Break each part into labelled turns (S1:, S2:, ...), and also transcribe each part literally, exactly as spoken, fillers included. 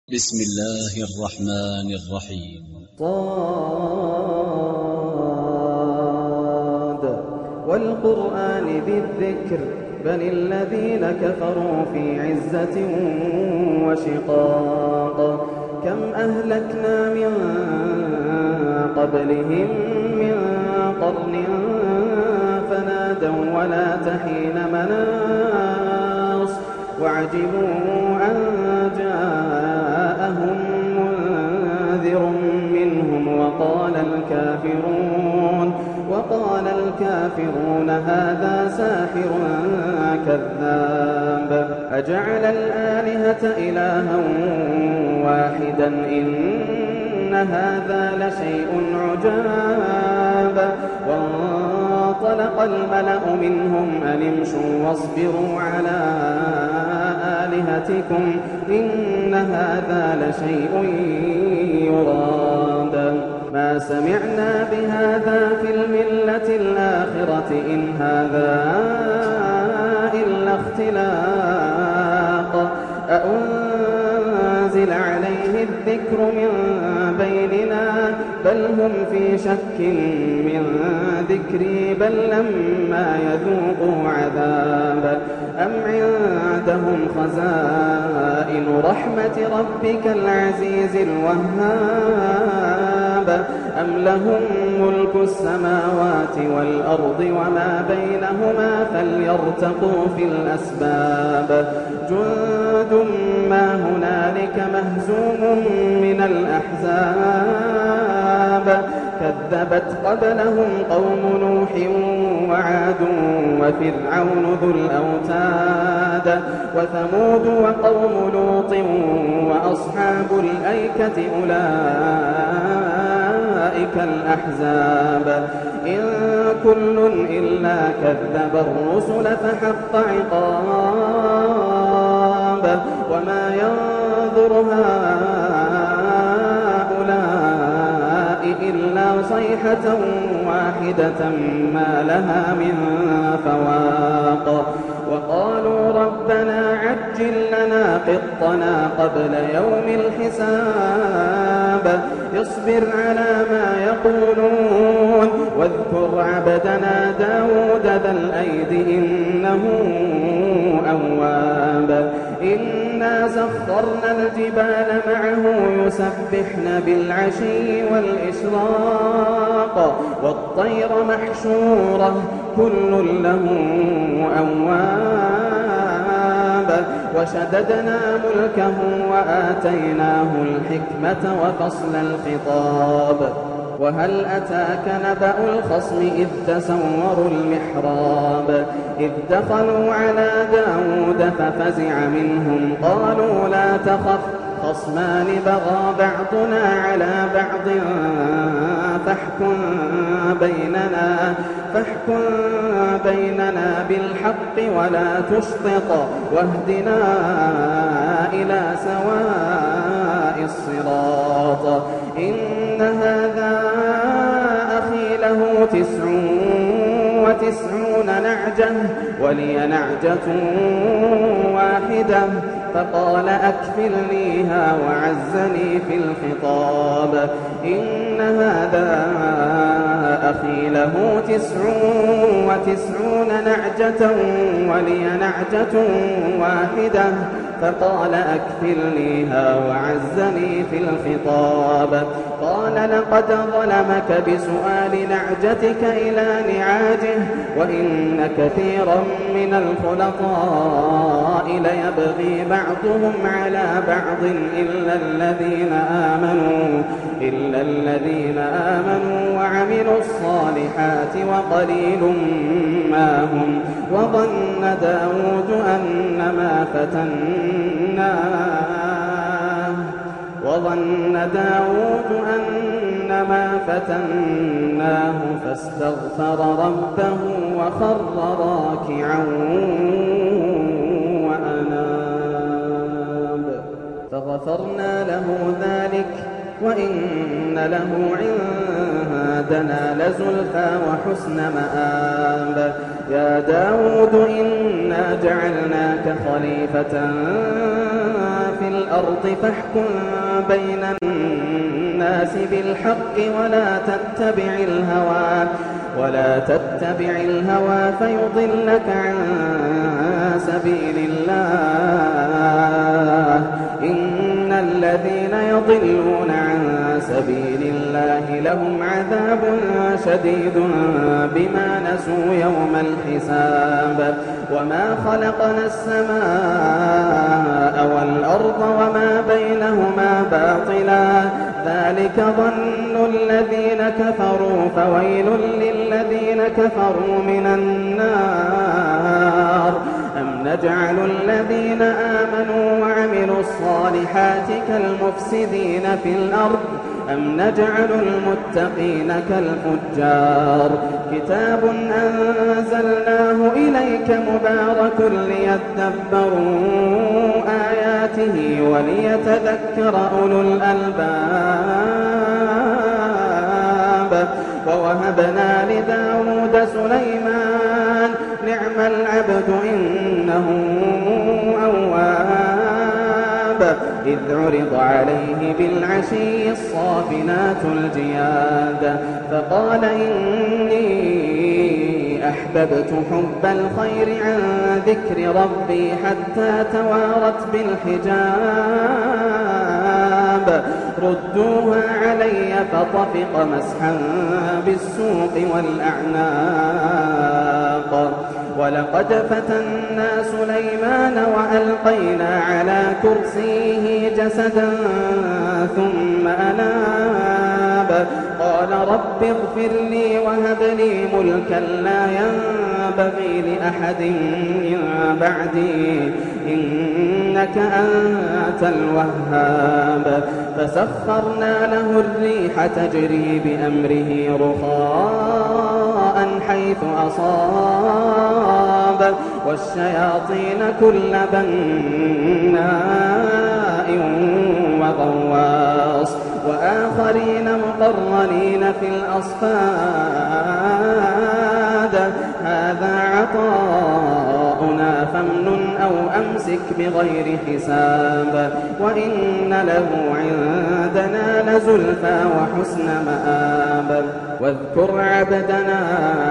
S1: بسم الله الرحمن الرحيم.
S2: صاد والقرآن ذي الذكر بل الذين كفروا في عزة وشقاق كم أهلكنا من قبلهم من قرن فنادوا ولا تحين مناص وعجبوا أن جاءهم منذر منهم وقال الكافرون وقال الكافرون هذا ساحر كذاب أجعل الآلهة إلها واحدا إن هذا لشيء عجاب وانطلق الملأ منهم أن امشوا واصبروا على آلهتكم إن هذا لشيء يراد ما سمعنا بهذا في الملة الآخرة إن هذا إلا اختلاق أأنزل عليه الذكر من بيننا بل هم في شك من ذكري بل لما يذوقوا عذاب أم عندهم خزائن رحمة ربك العزيز الوهاب أم لهم ملك السماوات والأرض وما بينهما فليرتقوا في الأسباب جند ما هنالك مهزوم من الأحزاب كذبت قبلهم قوم نوح وعاد وفرعون ذو الأوتاد وثمود وقوم لوط وأصحاب الأيكة أولئك الأحزاب إن كل إلا كذب الرسل فحق عقاب وما ينظر هؤلاء إلا صيحة واحدة ما لها من فواق وقالوا ربنا عجل لنا قطنا قبل يوم الحساب اصبر على ما يقولون واذكر عبدنا داود ذا الأيد إنه أواب إنا سخرنا الجبال معه يسبحن بالعشي والإشراق والطير محشورة كل له أواب وشددنا ملكه وآتيناه الحكمة وفصل الخطاب وهل أتاك نبأ الخصم إذ تسوروا المحراب إذ دخلوا على داود ففزع منهم قالوا لا تخف خصمان بغى بعضنا على بعض فاحكم بيننا فاحكم بيننا بالحق ولا تشطط واهدنا إلى سواء الصراط إن هذا أخي له تسع وتسعون نعجة ولي نعجة واحدة فقال أكفلنيها وعزني في الخطاب إن هذا أخي له تسع وتسعون نعجة ولي نعجة واحدة فقال أكفلنيها وعزني في الخطاب قال لقد ظلمك بسؤال نعجتك إلى نعاجه وإن كثيرا من الخلطاء ليبغي بعضهم على بعض إلا الذين آمنوا إلا الذين آمنوا وعملوا الصالحات وقليل ما هم وظن داود أنما فتناه وظن داود أنما فتناه فاستغفر ربه وخر راكعا وأناب فغفرنا له ذلك وإن له عندنا لزلفى وحسن مآب يا داود إنا جعلناك خليفة في الأرض فاحكم بين الناس بالحق ولا تتبع الهوى ولا تتبع الهوى فيضلك عن سبيل الله إن الذين يضلون عن سبيل الله لهم عذاب شديد بما نسوا يوم الحساب وما خلقنا السماء والأرض وما بينهما باطلا ذلك ظن الذين كفروا فويل للذين كفروا من النار أم نجعل الذين آمنوا وعملوا الصالحات كالمفسدين في الأرض أم نجعل المتقين كالفجار كتاب أنزلناه إليك مبارك ليدبروا آياته وليتذكر أولو الألباب ووهبنا لداود سليمان نعم العبد إنه أواب إذ عرض عليه بالعشي الصافنات الجياد فقال إني أحببت حب الخير عن ذكر ربي حتى توارت بالحجاب ردوها علي فطفق مسحا بالسوق والأعناق ولقد فتنا سليمان وألقينا على كرسيه جسدا ثم أناب قال رب اغفر لي وهب لي ملكا لا ينبغي لأحد من بعدي إنك أنت الوهاب فسخرنا له الريح تجري بأمره رخاء حيث أصاب والشياطين كل بناء وغواص وآخرين مقرنين في الأصفاد هذا عطاؤنا فامنن أو أمسك بغير حساب وإن له عندنا لزلفى وحسن مآب واذكر عبدنا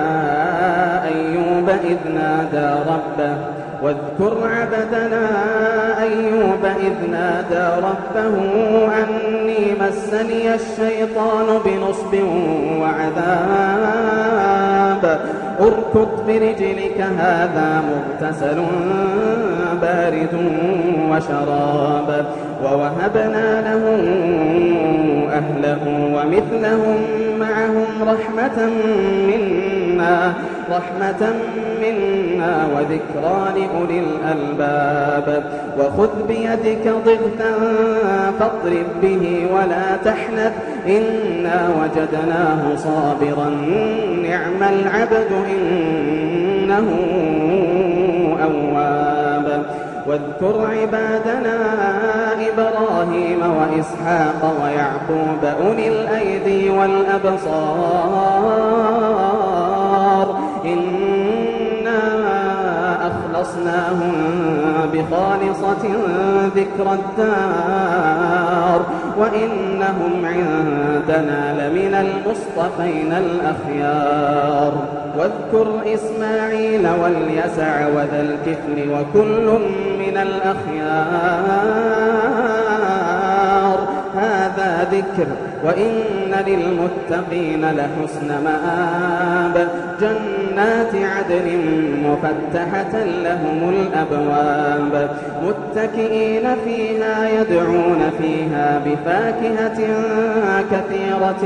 S2: أيوب إذ نادى ربه واذكر عبدنا أيوب إذ نادى ربه أني مسني الشيطان بنصب وعذاب اركض برجلك هذا مغتسل بارد وشراب ووهبنا له أهله ومثلهم معهم رحمة منا رحمة منا وذكرى لأولي الألباب وخذ بيدك ضغثا فاضرب به ولا تحنث إنا وجدناه صابرا نعم العبد إنه أواب واذكر عبادنا إبراهيم وإسحاق ويعقوب أولي الأيدي والأبصار إنا أخلصناهم بخالصة ذكر الدار وإنهم عندنا لمن المصطفين الأخيار واذكر إسماعيل واليسع وذا الكفل وكل من الأخيار هذا ذكر وإن للمتقين لحسن مآب جنات عدن مفتحة لهم الأبواب متكئين فيها يدعون فيها بفاكهة كثيرة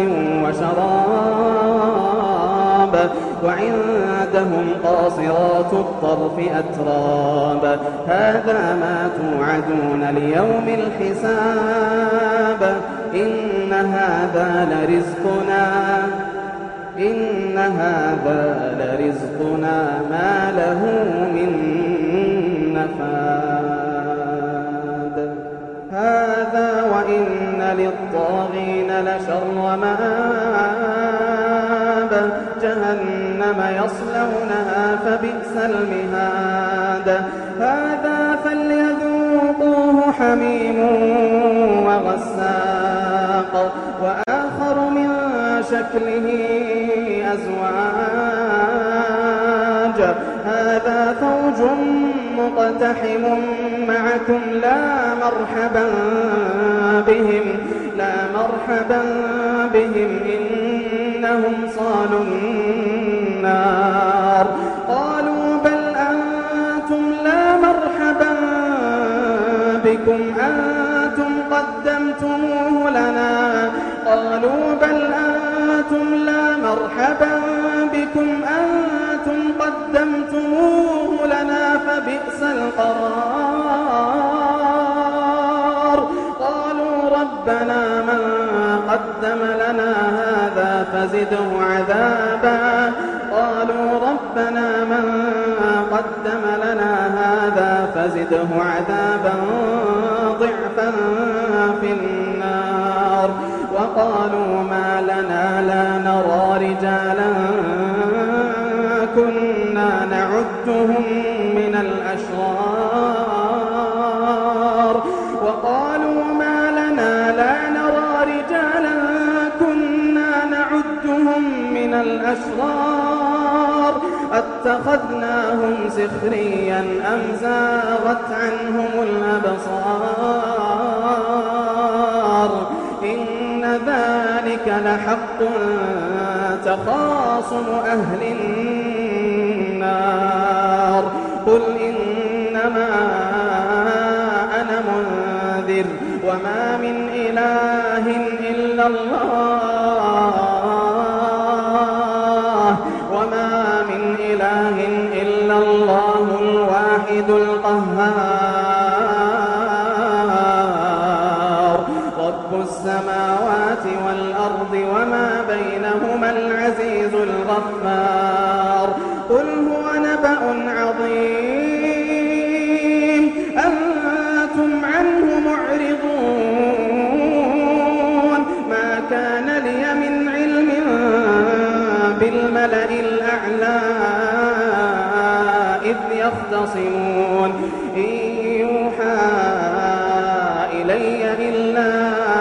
S2: وشراب وعندهم قاصرات الطرف أتراب هذا ما توعدون ليوم الحساب إن هذا لرزقنا إن هذا لرزقنا ما له من نفاد هذا وإن للطاغين لشر مآب جهنم يصلونها فبئس المهاد هذا فليذوقوا يصلاه حميم وغساق وآخر من شكله أزواج هذا فوج مقتحم معكم لا مرحبا بهم لا مرحبا بهم إنهم صالوا النار قالوا بل أنتم لا مرحبا بكم أنتم قدمتموه لنا قالوا بل أنتم لا مرحبا بكم أنتم قدمتموه لنا فبئس القرار قالوا ربنا من قدم لنا هذا فزده عذابا قالوا ربنا من قدم لنا هذا فزده عذابا ضعفا في النار وقالوا ما لنا لا نرى رجالا كنا نعدهم من الأشرار وقالوا ما لنا لا نرى رجالا كنا نعدهم من الأشرار أتخذناهم سخريا أم زاغت عنهم الأبصار إن ذلك لحق تخاصم أهل النار قل إنما أنا منذر وما من إله إلا الله وما من إله إلا الله الواحد القهار رب السماوات والأرض وما بينهما العزيز الغفار قل هو نبأ عظيم أنتم عنه معرضون ما كان لي من علم بالملأ الأعلى إذ يختصمون إن يوحى إلي إلا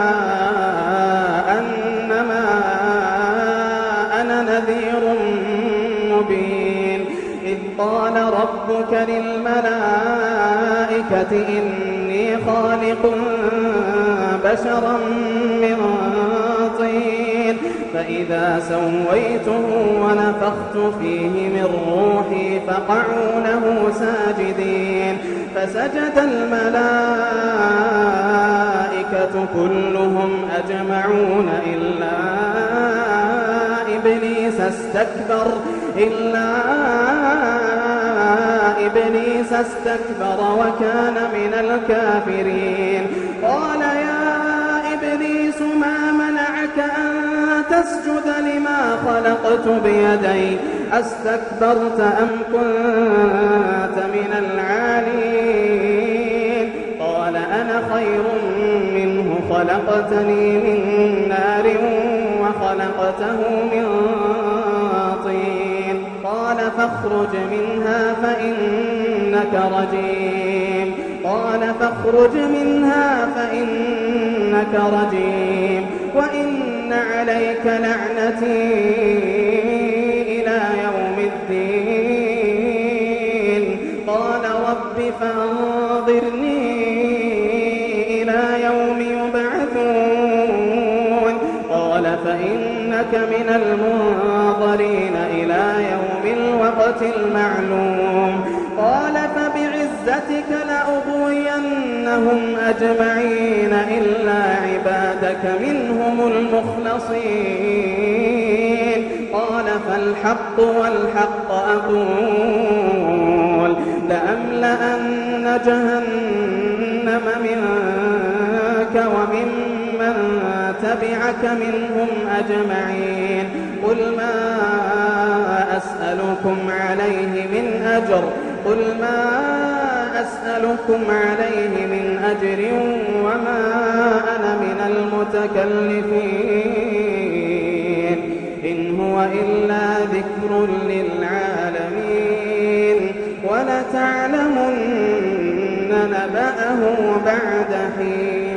S2: أنما أنا نذير مبين إذ قال ربك للملائكة إني خالق بشرا من طين فإذا سويته ونفخت فيه من روحي فقعوا له ساجدين فسجد الملائكة كلهم أجمعون إلا إبليس استكبر إلا إبليس استكبر وكان من الكافرين قال يا إبليس ما منعك أن تسجد لما خلقت بيدي أستكبرت أم كنت من العالين قال أنا خير منه خلقتني من نار وخلقته من طين قال فاخرج منها فإنك رجيم قال فاخرج منها فإنك رجيم وإن عليك لعنتي إلى يوم الدين قال رب فانظرني إلى يوم يبعثون قال فإنك من المنظرين إلى يوم الوقت المعلوم قال فبعزتك لأغوينهم أجمعين إلا عبادك منهم المخلصين قال فالحق والحق أقول لأملأن جهنم منك وممن تبعك منهم أجمعين قل ما أسألكم عليه من أجر قل ما أسألكم عليه من أجر وما أنا من المتكلفين إن هو إلا ذكر للعالمين ولتعلمن فنبأه بعد حين